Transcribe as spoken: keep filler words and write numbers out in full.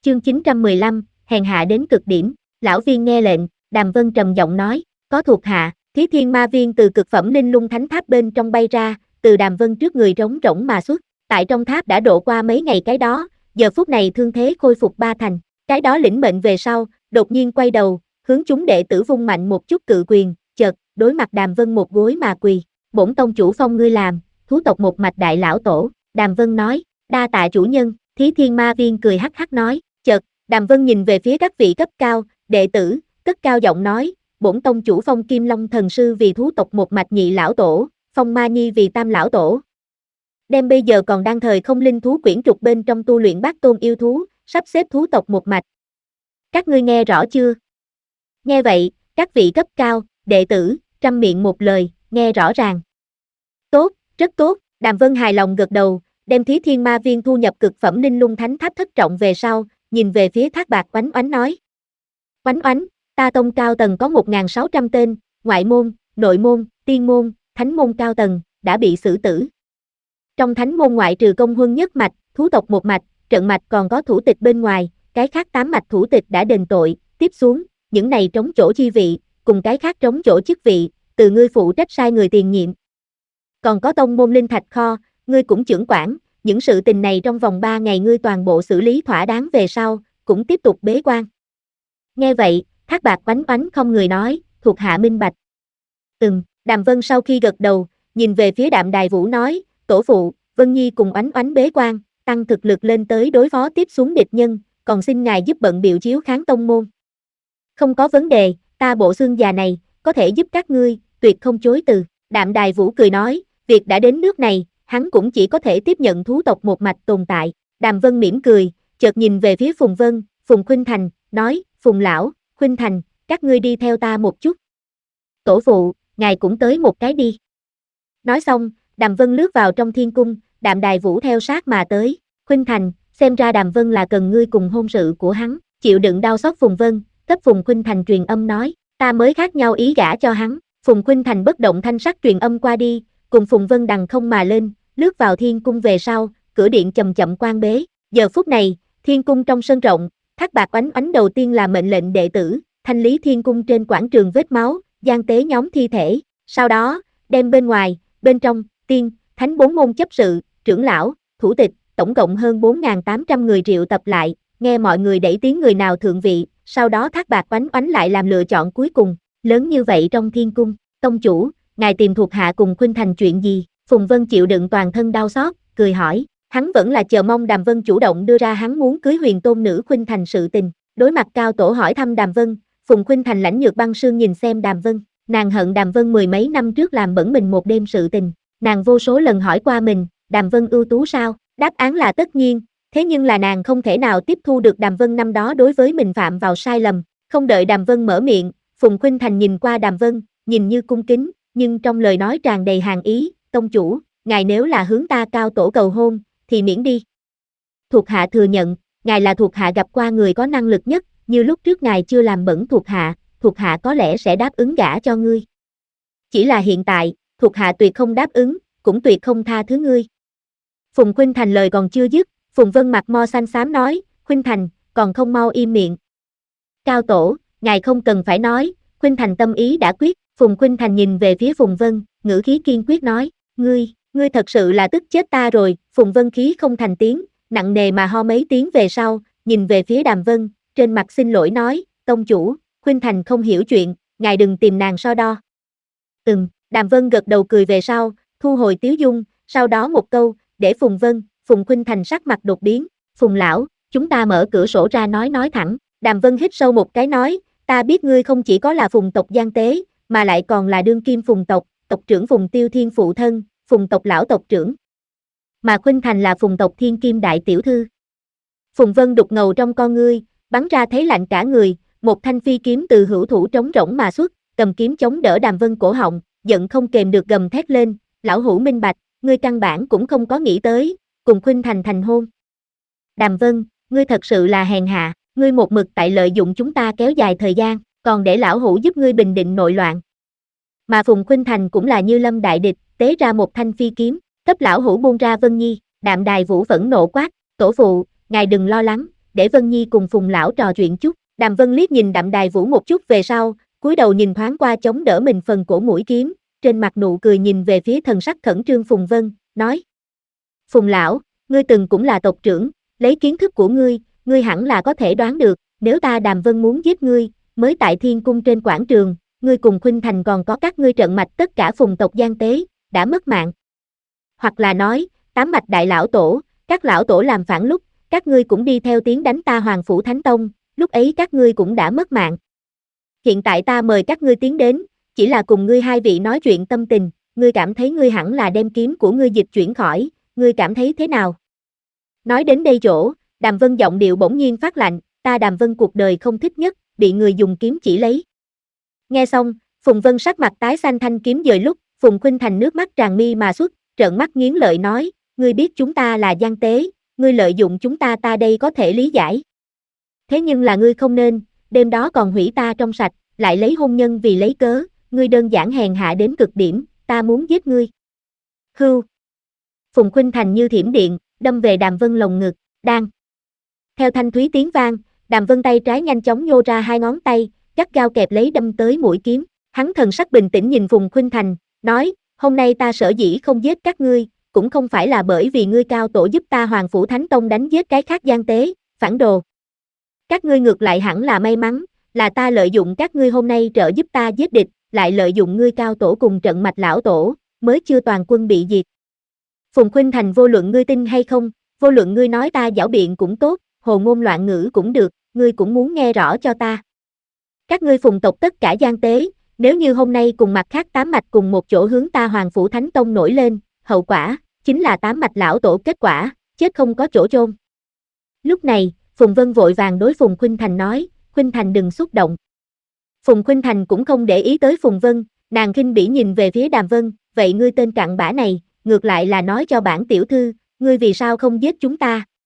Chương chín trăm mười lăm, hèn hạ đến cực điểm. Lão viên nghe lệnh, Đàm Vân trầm giọng nói, có thuộc hạ. Thí Thiên Ma Viên từ cực phẩm Linh Lung Thánh Tháp bên trong bay ra, từ Đàm Vân trước người trống rỗng mà xuất. Tại trong tháp đã độ qua mấy ngày cái đó, giờ phút này thương thế khôi phục ba thành. Cái đó lĩnh mệnh về sau, đột nhiên quay đầu, hướng chúng đệ tử vung mạnh một chút cự quyền, chợt đối mặt Đàm Vân một gối mà quỳ. Bổn tông chủ phong ngươi làm thú tộc một mạch đại lão tổ. Đàm Vân nói, đa tạ chủ nhân. Thí Thiên Ma Viên cười hắc hắc nói, chợt Đàm Vân nhìn về phía các vị cấp cao đệ tử, cất cao giọng nói, bổn tông chủ phong Kim Long thần sư vì thú tộc một mạch nhị lão tổ, phong Ma Nhi vì tam lão tổ. Đem bây giờ còn đang thời không linh thú quyển trục bên trong tu luyện bát tôn yêu thú, sắp xếp thú tộc một mạch. Các ngươi nghe rõ chưa? Nghe vậy, các vị cấp cao đệ tử trăm miệng một lời, nghe rõ ràng. Tốt, rất tốt. Đàm Vân hài lòng gật đầu, đem Thí Thiên Ma Viên thu nhập cực phẩm Linh Lung Thánh Tháp thất trọng về sau, nhìn về phía Thác Bạt Oánh Oánh nói. Oánh Oánh, ta tông cao tầng có một nghìn sáu trăm tên, ngoại môn, nội môn, tiên môn, thánh môn cao tầng, đã bị xử tử. Trong thánh môn ngoại trừ công huân nhất mạch, thú tộc một mạch, trận mạch còn có thủ tịch bên ngoài, cái khác tám mạch thủ tịch đã đền tội, tiếp xuống, những này trống chỗ chi vị, cùng cái khác trống chỗ chức vị, từ ngươi phụ trách sai người tiền nhiệm. Còn có tông môn linh thạch kho, ngươi cũng chưởng quản, những sự tình này trong vòng ba ngày ngươi toàn bộ xử lý thỏa đáng về sau, cũng tiếp tục bế quan. Nghe vậy, Thác Bạt Oánh Oánh không người nói, thuộc hạ minh bạch. Ừm, Đàm Vân sau khi gật đầu, nhìn về phía Đạm Đài Vũ nói, tổ phụ, Vân Nhi cùng Oánh Oánh bế quan, tăng thực lực lên tới đối phó tiếp xuống địch nhân, còn xin ngài giúp bận biểu chiếu kháng tông môn. Không có vấn đề, ta bộ xương già này, có thể giúp các ngươi, tuyệt không chối từ. Đạm Đài Vũ cười nói, việc đã đến nước này, hắn cũng chỉ có thể tiếp nhận thú tộc một mạch tồn tại. Đàm Vân mỉm cười, chợt nhìn về phía Phùng Vân, Phùng Khuynh Thành, nói, Phùng lão, Khuynh Thành, các ngươi đi theo ta một chút. Tổ phụ, ngài cũng tới một cái đi. Nói xong, Đàm Vân lướt vào trong thiên cung, Đạm Đài Vũ theo sát mà tới. Khuynh Thành, xem ra Đàm Vân là cần ngươi cùng hôn sự của hắn, chịu đựng đau xót Phùng Vân, cấp Phùng Khuynh Thành truyền âm nói, ta mới khác nhau ý gả cho hắn. Phùng Khuynh Thành bất động thanh sắc truyền âm qua đi, cùng Phùng Vân đằng không mà lên, lướt vào thiên cung về sau, cửa điện chậm chậm quan bế. Giờ phút này, thiên cung trong sân rộng, Thác Bạt Oánh Oánh đầu tiên là mệnh lệnh đệ tử, thanh lý thiên cung trên quảng trường vết máu, gian tế nhóm thi thể, sau đó, đem bên ngoài, bên trong, tiên, thánh bốn môn chấp sự, trưởng lão, thủ tịch, tổng cộng hơn bốn nghìn tám trăm người triệu tập lại, nghe mọi người đẩy tiếng người nào thượng vị, sau đó Thác Bạt Oánh Oánh lại làm lựa chọn cuối cùng, lớn như vậy trong thiên cung, tông chủ, ngài tìm thuộc hạ cùng Khuynh Thành chuyện gì? Phùng Vân chịu đựng toàn thân đau xót, cười hỏi, hắn vẫn là chờ mong Đàm Vân chủ động đưa ra hắn muốn cưới huyền tôn nữ Khuynh Thành sự tình. Đối mặt cao tổ hỏi thăm Đàm Vân, Phùng Khuynh Thành lãnh nhược băng sương nhìn xem Đàm Vân, nàng hận Đàm Vân mười mấy năm trước làm bẩn mình một đêm sự tình, nàng vô số lần hỏi qua mình, Đàm Vân ưu tú sao? Đáp án là tất nhiên, thế nhưng là nàng không thể nào tiếp thu được Đàm Vân năm đó đối với mình phạm vào sai lầm, không đợi Đàm Vân mở miệng, Phùng Khuynh Thành nhìn qua Đàm Vân, nhìn như cung kính, nhưng trong lời nói tràn đầy hàn ý, tông chủ, ngài nếu là hướng ta cao tổ cầu hôn, thì miễn đi. Thuộc hạ thừa nhận, ngài là thuộc hạ gặp qua người có năng lực nhất, như lúc trước ngài chưa làm bẩn thuộc hạ, thuộc hạ có lẽ sẽ đáp ứng gả cho ngươi. Chỉ là hiện tại, thuộc hạ tuyệt không đáp ứng, cũng tuyệt không tha thứ ngươi. Phùng Khuynh Thành lời còn chưa dứt, Phùng Vân mặt mo xanh xám nói, Khuynh Thành, còn không mau im miệng. Cao tổ, ngài không cần phải nói, Khuynh Thành tâm ý đã quyết. Phùng Khuynh Thành nhìn về phía Phùng Vân, ngữ khí kiên quyết nói, ngươi, ngươi thật sự là tức chết ta rồi. Phùng Vân khí không thành tiếng, nặng nề mà ho mấy tiếng về sau, nhìn về phía Đàm Vân, trên mặt xin lỗi nói, tông chủ, Khuynh Thành không hiểu chuyện, ngài đừng tìm nàng so đo. Ừm, Đàm Vân gật đầu cười về sau, thu hồi tiếu dung, sau đó một câu, để Phùng Vân, Phùng Khuynh Thành sắc mặt đột biến, Phùng lão, chúng ta mở cửa sổ ra nói nói thẳng. Đàm Vân hít sâu một cái nói, ta biết ngươi không chỉ có là Phùng tộc Giang Tế, mà lại còn là đương kim Phùng tộc, tộc trưởng Phùng Tiêu Thiên phụ thân, Phùng tộc lão tộc trưởng. Mà Khuynh Thành là Phùng tộc Thiên Kim đại tiểu thư. Phùng Vân đục ngầu trong con ngươi, bắn ra thấy lạnh cả người, một thanh phi kiếm từ hữu thủ trống rỗng mà xuất, cầm kiếm chống đỡ Đàm Vân cổ họng, giận không kềm được gầm thét lên, lão hữu minh bạch, ngươi căn bản cũng không có nghĩ tới, cùng Khuynh Thành thành hôn. Đàm Vân, ngươi thật sự là hèn hạ, ngươi một mực tại lợi dụng chúng ta kéo dài thời gian, còn để lão hữu giúp ngươi bình định nội loạn. Mà Phùng Khuynh Thành cũng là như lâm đại địch, tế ra một thanh phi kiếm, cấp lão hữu buông ra Vân Nhi. Đạm Đài Vũ phẫn nộ quát, tổ phụ, ngài đừng lo lắng, để Vân Nhi cùng Phùng lão trò chuyện chút. Đàm Vân liếc nhìn Đạm Đài Vũ một chút về sau, cúi đầu nhìn thoáng qua chống đỡ mình phần cổ mũi kiếm, trên mặt nụ cười nhìn về phía thần sắc khẩn trương Phùng Vân, nói: Phùng lão, ngươi từng cũng là tộc trưởng, lấy kiến thức của ngươi, ngươi hẳn là có thể đoán được, nếu ta Đàm Vân muốn giết ngươi, mới tại Thiên Cung trên quảng trường, ngươi cùng Khuynh Thành còn có các ngươi trận mạch tất cả Phùng tộc Giang Tế, đã mất mạng. Hoặc là nói, tám mạch đại lão tổ, các lão tổ làm phản lúc, các ngươi cũng đi theo tiếng đánh ta Hoàng Phủ Thánh Tông, lúc ấy các ngươi cũng đã mất mạng. Hiện tại ta mời các ngươi tiến đến, chỉ là cùng ngươi hai vị nói chuyện tâm tình, ngươi cảm thấy ngươi hẳn là đem kiếm của ngươi dịch chuyển khỏi, ngươi cảm thấy thế nào? Nói đến đây chỗ, Đàm Vân giọng điệu bỗng nhiên phát lạnh, ta Đàm Vân cuộc đời không thích nhất, bị người dùng kiếm chỉ lấy. Nghe xong, Phùng Vân sắc mặt tái xanh, thanh kiếm dời lúc, Phùng Khuynh Thành nước mắt tràn mi mà xuất, trợn mắt nghiến lợi nói, ngươi biết chúng ta là Giang Tế, ngươi lợi dụng chúng ta ta đây có thể lý giải. Thế nhưng là ngươi không nên, đêm đó còn hủy ta trong sạch, lại lấy hôn nhân vì lấy cớ, ngươi đơn giản hèn hạ đến cực điểm, ta muốn giết ngươi. Hưu. Phùng Khuynh Thành như thiểm điện, đâm về Đàm Vân lồng ngực, đang. Theo thanh thúy tiếng vang, Đàm Vân tay trái nhanh chóng nhô ra hai ngón tay, gắt gao kẹp lấy đâm tới mũi kiếm, hắn thần sắc bình tĩnh nhìn Phùng Khuynh Thành, nói, hôm nay ta sở dĩ không giết các ngươi, cũng không phải là bởi vì ngươi cao tổ giúp ta Hoàng Phủ Thánh Tông đánh giết cái khác Giang Tế, phản đồ. Các ngươi ngược lại hẳn là may mắn, là ta lợi dụng các ngươi hôm nay trợ giúp ta giết địch, lại lợi dụng ngươi cao tổ cùng trận mạch lão tổ, mới chưa toàn quân bị diệt. Phùng Khuynh Thành, vô luận ngươi tin hay không, vô luận ngươi nói ta giảo biện cũng tốt, hồ ngôn loạn ngữ cũng được, ngươi cũng muốn nghe rõ cho ta. Các ngươi Phùng tộc tất cả Giang Tế, nếu như hôm nay cùng mặt khác tám mạch cùng một chỗ hướng ta Hoàng Phủ Thánh Tông nổi lên, hậu quả, chính là tám mạch lão tổ kết quả, chết không có chỗ chôn. Lúc này, Phùng Vân vội vàng đối Phùng Khuynh Thành nói, Khuynh Thành đừng xúc động. Phùng Khuynh Thành cũng không để ý tới Phùng Vân, nàng khinh bỉ nhìn về phía Đàm Vân, vậy ngươi tên cặn bã này, ngược lại là nói cho bản tiểu thư, ngươi vì sao không giết chúng ta,